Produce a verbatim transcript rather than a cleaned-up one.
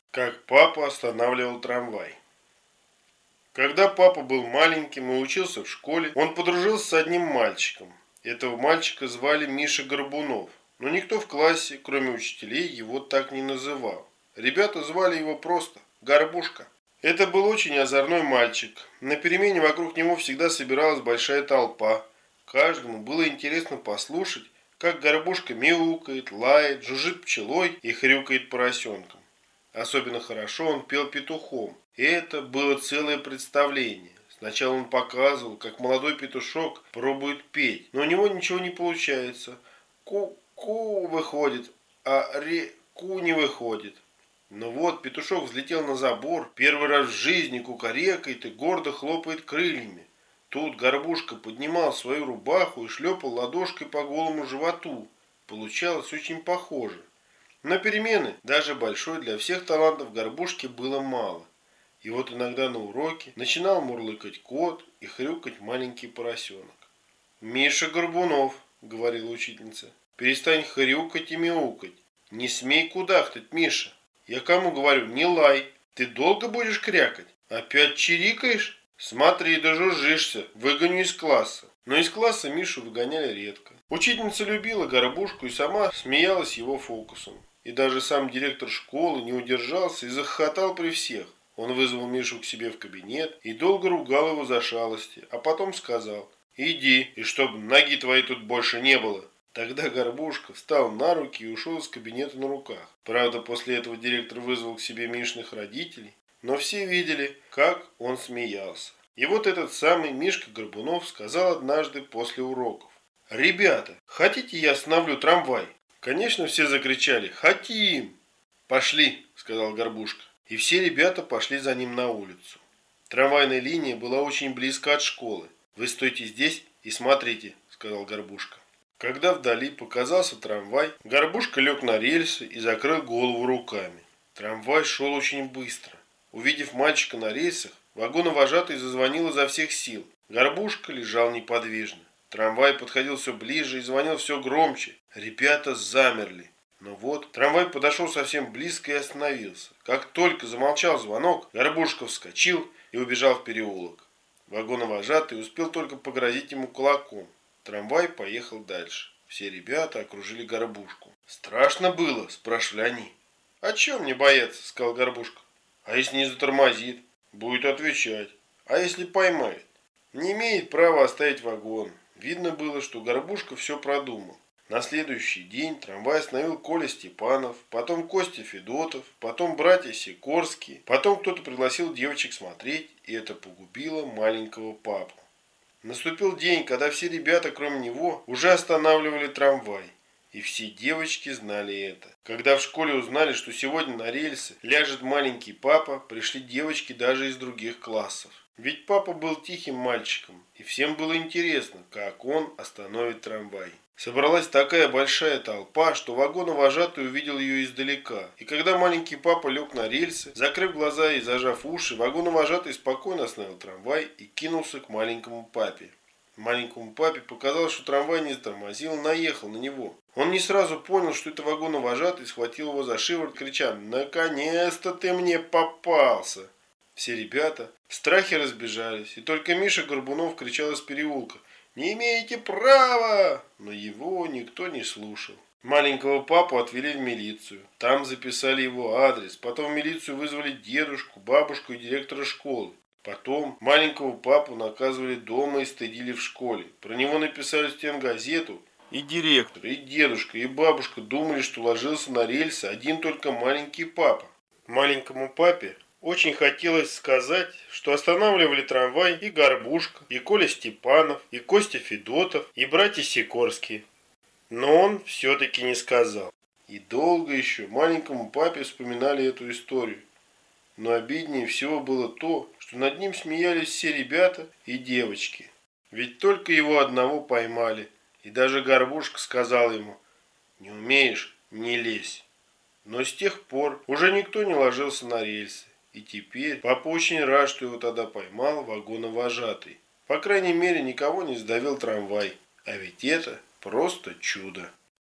Как папа останавливал трамвай. Когда папа был маленьким и учился в школе, он подружился с одним мальчиком. Этого мальчика звали Миша Горбунов, но никто в классе, кроме учителей, его так не называл. Ребята звали его просто Горбушка. Это был очень озорной мальчик. На перемене вокруг него всегда собиралась большая толпа. Каждому было интересно послушать, как Горбушка мяукает, лает, жужжит пчелой и хрюкает поросенком. Особенно хорошо он пел петухом. И это было целое представление. Сначала он показывал, как молодой петушок пробует петь, но у него ничего не получается. Ку-ку выходит, а ре-ку не выходит. Но вот петушок взлетел на забор, первый раз в жизни кукарекает и гордо хлопает крыльями. Тут Горбушка поднимал свою рубаху и шлепал ладошкой по голому животу. Получалось очень похоже. На перемены даже большой для всех талантов Горбушки было мало. И вот иногда на уроке начинал мурлыкать кот и хрюкать маленький поросенок. «Миша Горбунов», — говорила учительница, — «перестань хрюкать и мяукать. Не смей кудахтать, Миша. Я кому говорю, не лай. Ты долго будешь крякать? Опять чирикаешь? Смотри, дожужжишься, выгоню из класса». Но из класса Мишу выгоняли редко. Учительница любила Горбушку и сама смеялась его фокусом. И даже сам директор школы не удержался и захохотал при всех. Он вызвал Мишу к себе в кабинет и долго ругал его за шалости, а потом сказал: «Иди, и чтоб ноги твоей тут больше не было». Тогда Горбушка встал на руки и ушел из кабинета на руках. Правда, после этого директор вызвал к себе Мишиных родителей, но все видели, как он смеялся. И вот этот самый Мишка Горбунов сказал однажды после уроков: «Ребята, хотите, я остановлю трамвай?» Конечно, все закричали: «Хотим!» «Пошли», — сказал Горбушка. И все ребята пошли за ним на улицу. Трамвайная линия была очень близко от школы. «Вы стойте здесь и смотрите», — сказал Горбушка. Когда вдали показался трамвай, Горбушка лег на рельсы и закрыл голову руками. Трамвай шел очень быстро. Увидев мальчика на рельсах, вагоновожатый зазвонил изо всех сил. Горбушка лежал неподвижно. Трамвай подходил все ближе и звонил все громче. Ребята замерли. Но вот трамвай подошел совсем близко и остановился. Как только замолчал звонок, Горбушка вскочил и убежал в переулок. Вагоновожатый успел только погрозить ему кулаком. Трамвай поехал дальше. Все ребята окружили Горбушку. «Страшно было?» – спрашивали они. «А чего мне бояться?» – сказал Горбушка. «А если не затормозит?» «Будет отвечать. А если поймает?» «Не имеет права оставить вагон». Видно было, что Горбушка все продумал. На следующий день трамвай остановил Коля Степанов, потом Костя Федотов, потом братья Сикорские, потом кто-то пригласил девочек смотреть, и это погубило маленького папу. Наступил день, когда все ребята, кроме него, уже останавливали трамвай. И все девочки знали это. Когда в школе узнали, что сегодня на рельсы ляжет маленький папа, пришли девочки даже из других классов. Ведь папа был тихим мальчиком, и всем было интересно, как он остановит трамвай. Собралась такая большая толпа, что вагоновожатый увидел ее издалека. И когда маленький папа лег на рельсы, закрыв глаза и зажав уши, вагоновожатый спокойно остановил трамвай и кинулся к маленькому папе. Маленькому папе показалось, что трамвай не затормозил и наехал на него. Он не сразу понял, что это вагоновожатый, схватил его за шиворот, крича: «Наконец-то ты мне попался!» Все ребята в страхе разбежались, и только Миша Горбунов кричал из переулка: «Не имеете права!» Но его никто не слушал. Маленького папу отвели в милицию. Там записали его адрес. Потом в милицию вызвали дедушку, бабушку и директора школы. Потом маленького папу наказывали дома и стыдили в школе. Про него написали в стенгазету. И директор, и дедушка, и бабушка думали, что ложился на рельсы один только маленький папа. Маленькому папе очень хотелось сказать, что останавливали трамвай и Горбушка, и Коля Степанов, и Костя Федотов, и братья Сикорские. Но он все-таки не сказал. И долго еще маленькому папе вспоминали эту историю. Но обиднее всего было то, что над ним смеялись все ребята и девочки. Ведь только его одного поймали. И даже Горбушка сказал ему: «Не умеешь – не лезь». Но с тех пор уже никто не ложился на рельсы. И теперь папа очень рад, что его тогда поймал вагоновожатый. По крайней мере, никого не сдавил трамвай. А ведь это просто чудо.